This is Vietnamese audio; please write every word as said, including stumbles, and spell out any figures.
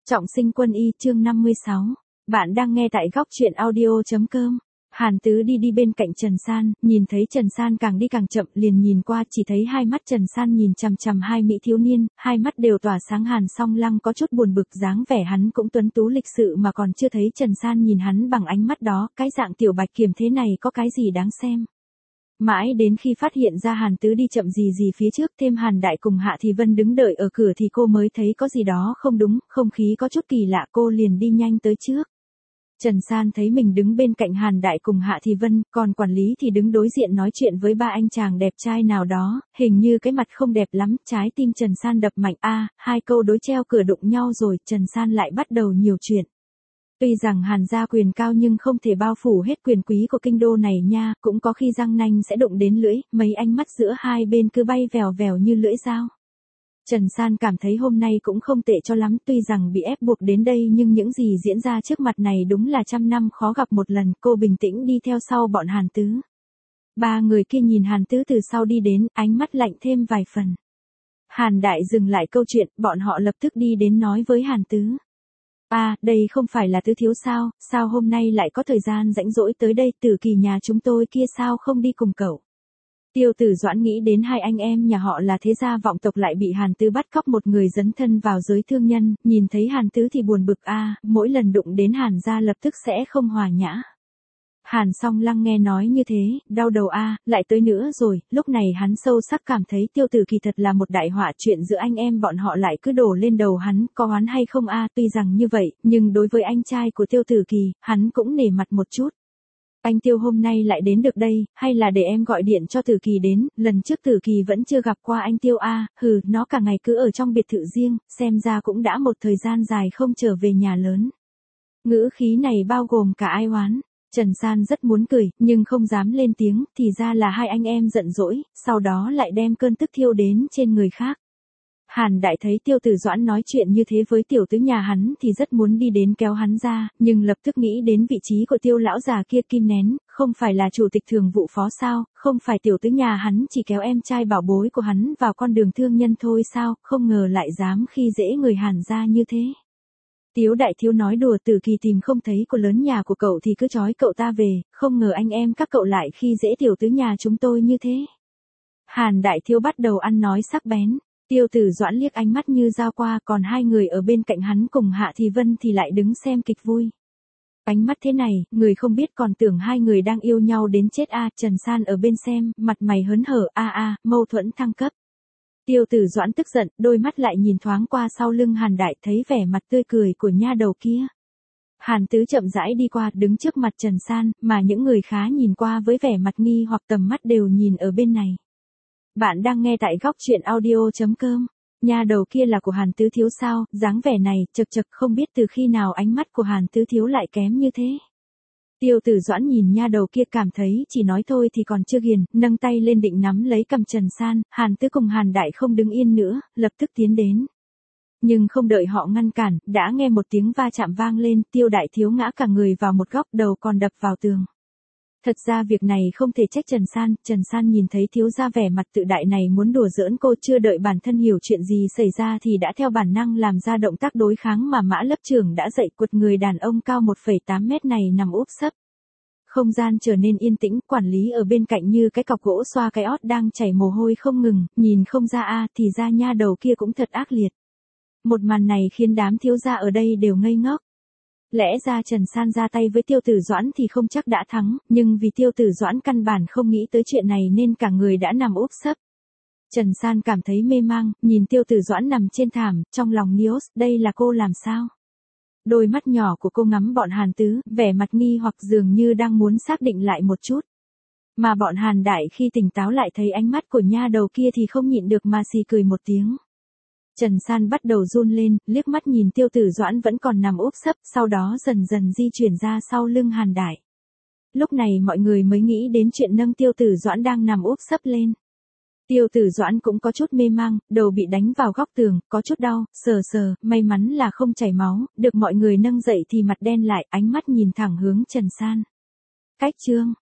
Trọng sinh quân y chương năm mươi sáu. Bạn đang nghe tại góc truyện audio.com. Hàn Tứ đi đi bên cạnh Trần San, nhìn thấy Trần San càng đi càng chậm, liền nhìn qua chỉ thấy hai mắt Trần San nhìn chằm chằm hai mỹ thiếu niên, hai mắt đều tỏa sáng. Hàn Song Lăng có chút buồn bực, dáng vẻ hắn cũng tuấn tú lịch sự mà còn chưa thấy Trần San nhìn hắn bằng ánh mắt đó, cái dạng tiểu bạch kiểm thế này có cái gì đáng xem. Mãi đến khi phát hiện ra Hàn Tứ đi chậm gì gì phía trước, thêm Hàn Đại cùng Hạ Thì Vân đứng đợi ở cửa thì cô mới thấy có gì đó không đúng, không khí có chút kỳ lạ, cô liền đi nhanh tới trước. Trần San thấy mình đứng bên cạnh Hàn Đại cùng Hạ Thì Vân, còn quản lý thì đứng đối diện nói chuyện với ba anh chàng đẹp trai nào đó, hình như cái mặt không đẹp lắm, trái tim Trần San đập mạnh. A, hai câu đối treo cửa đụng nhau rồi, Trần San lại bắt đầu nhiều chuyện. Tuy rằng Hàn gia quyền cao nhưng không thể bao phủ hết quyền quý của kinh đô này nha, cũng có khi răng nanh sẽ đụng đến lưỡi, mấy ánh mắt giữa hai bên cứ bay vèo vèo như lưỡi dao. Trần San cảm thấy hôm nay cũng không tệ cho lắm, tuy rằng bị ép buộc đến đây nhưng những gì diễn ra trước mặt này đúng là trăm năm khó gặp một lần. Cô bình tĩnh đi theo sau bọn Hàn Tứ. Ba người kia nhìn Hàn Tứ từ sau đi đến, ánh mắt lạnh thêm vài phần. Hàn Đại dừng lại câu chuyện, bọn họ lập tức đi đến nói với Hàn Tứ. À, đây không phải là Tứ thiếu sao, sao hôm nay lại có thời gian rảnh rỗi tới đây, Tử Kỳ nhà chúng tôi kia sao không đi cùng cậu. Tiêu Tử Doãn nghĩ đến hai anh em nhà họ là thế gia vọng tộc lại bị Hàn Tứ bắt cóc một người dấn thân vào giới thương nhân, nhìn thấy Hàn Tứ thì buồn bực. A, à, mỗi lần đụng đến Hàn gia lập tức sẽ không hòa nhã. Hàn Song Lăng nghe nói như thế, đau đầu. A, à, lại tới nữa rồi. Lúc này hắn sâu sắc cảm thấy Tiêu Tử kỳ thật là một đại họa, chuyện giữa anh em bọn họ lại cứ đổ lên đầu hắn, có oán hay không a? À, tuy rằng như vậy, nhưng đối với anh trai của Tiêu Tử Kỳ, hắn cũng nể mặt một chút. Anh Tiêu hôm nay lại đến được đây, hay là để em gọi điện cho Tử Kỳ đến, lần trước Tử Kỳ vẫn chưa gặp qua anh Tiêu a. À, hừ, nó cả ngày cứ ở trong biệt thự riêng, xem ra cũng đã một thời gian dài không trở về nhà lớn. Ngữ khí này bao gồm cả ai oán. Trần San rất muốn cười, nhưng không dám lên tiếng, thì ra là hai anh em giận dỗi, sau đó lại đem cơn tức thiêu đến trên người khác. Hàn Đại thấy Tiêu Tử Doãn nói chuyện như thế với tiểu tứ nhà hắn thì rất muốn đi đến kéo hắn ra, nhưng lập tức nghĩ đến vị trí của Tiêu lão già kia kim nén, không phải là chủ tịch thường vụ phó sao, không phải tiểu tứ nhà hắn chỉ kéo em trai bảo bối của hắn vào con đường thương nhân thôi sao, không ngờ lại dám khi dễ người Hàn gia như thế. Tiếu đại thiếu nói đùa, Tử Kỳ tìm không thấy của lớn nhà của cậu thì cứ trói cậu ta về, không ngờ anh em các cậu lại khi dễ tiểu tứ nhà chúng tôi như thế. Hàn Đại thiếu bắt đầu ăn nói sắc bén. Tiêu Tử Doãn liếc ánh mắt như dao qua, còn hai người ở bên cạnh hắn cùng Hạ Thì Vân thì lại đứng xem kịch vui. Ánh mắt thế này, người không biết còn tưởng hai người đang yêu nhau đến chết. A, à, Trần San ở bên xem, mặt mày hớn hở. A a, à, mâu thuẫn thăng cấp. Tiêu Tử Doãn tức giận, đôi mắt lại nhìn thoáng qua sau lưng Hàn Đại, thấy vẻ mặt tươi cười của nha đầu kia. Hàn Tứ chậm rãi đi qua, đứng trước mặt Trần San, mà những người khá nhìn qua với vẻ mặt nghi hoặc tầm mắt đều nhìn ở bên này. Bạn đang nghe tại góc truyện audio.com. Nha đầu kia là của Hàn Tứ thiếu sao, dáng vẻ này, chật chật, không biết từ khi nào ánh mắt của Hàn Tứ thiếu lại kém như thế. Tiêu Tử Doãn nhìn nha đầu kia cảm thấy chỉ nói thôi thì còn chưa ghiền, nâng tay lên định nắm lấy cầm Trần San. Hàn Tứ cùng Hàn Đại không đứng yên nữa, lập tức tiến đến. Nhưng không đợi họ ngăn cản, đã nghe một tiếng va chạm vang lên, Tiêu đại thiếu ngã cả người vào một góc, đầu còn đập vào tường. Thật ra việc này không thể trách Trần San, Trần San nhìn thấy thiếu gia vẻ mặt tự đại này muốn đùa giỡn cô, chưa đợi bản thân hiểu chuyện gì xảy ra thì đã theo bản năng làm ra động tác đối kháng mà Mã Lớp Trưởng đã dạy, quật người đàn ông cao một phẩy tám mét này nằm úp sấp. Không gian trở nên yên tĩnh, quản lý ở bên cạnh như cái cọc gỗ xoa cái ót đang chảy mồ hôi không ngừng, nhìn không ra a, à, thì ra nha đầu kia cũng thật ác liệt. Một màn này khiến đám thiếu gia ở đây đều ngây ngốc. Lẽ ra Trần San ra tay với Tiêu Tử Doãn thì không chắc đã thắng, nhưng vì Tiêu Tử Doãn căn bản không nghĩ tới chuyện này nên cả người đã nằm úp sấp. Trần San cảm thấy mê mang, nhìn Tiêu Tử Doãn nằm trên thảm, trong lòng Nios, đây là cô làm sao? Đôi mắt nhỏ của cô ngắm bọn Hàn Tứ, vẻ mặt nghi hoặc dường như đang muốn xác định lại một chút. Mà bọn Hàn Đại khi tỉnh táo lại thấy ánh mắt của nha đầu kia thì không nhịn được mà xì cười một tiếng. Trần San bắt đầu run lên, liếc mắt nhìn Tiêu Tử Doãn vẫn còn nằm úp sấp, sau đó dần dần di chuyển ra sau lưng Hàn Đại. Lúc này mọi người mới nghĩ đến chuyện nâng Tiêu Tử Doãn đang nằm úp sấp lên. Tiêu Tử Doãn cũng có chút mê mang, đầu bị đánh vào góc tường, có chút đau, sờ sờ, may mắn là không chảy máu, được mọi người nâng dậy thì mặt đen lại, ánh mắt nhìn thẳng hướng Trần San. Cách chương